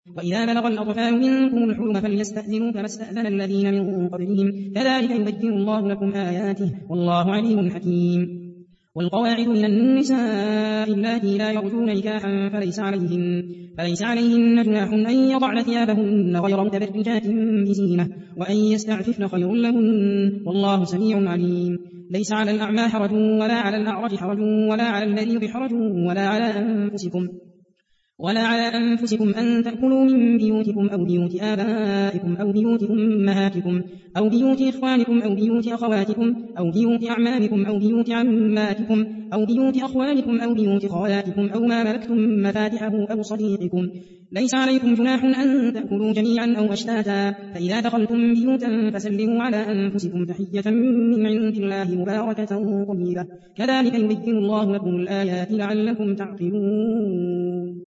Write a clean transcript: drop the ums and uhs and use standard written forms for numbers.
وإذا بلغ الأطفال منكم الحلم فليستأذنوا كما استأذن الذين من قبلهم كذلك يبين الله لكم آياته والله عليم حكيم. والقواعد من النساء اللاتي لا يرجون نكاحا فليس عليهن جناح أن يضعن ثيابهن غير متبرجات بزينة وأن يستعففن خير لهن والله سميع عليم. ليس على الأعمى حرج ولا على الأعرج حرج ولا على المريض حرج ولا على أنفسكم أن تأكلوا من بيوتكم أو بيوت آبائكم أو بيوت أمهاتكم أو بيوت إخوانكم أو بيوت أخواتكم أو بيوت أعمامكم أو بيوت عماتكم أو بيوت أخوالكم أو بيوت خالاتكم أو ما ملكتم مفاتحه أو صديقكم. ليس عليكم جناح أن تأكلوا جميعا أو أشتاتا فإذا دخلتم بيوتا فسلموا على أنفسكم تحية من عند الله مباركة طيبة كذلك يبين الله لكم الآيات لعلكم تعقلون.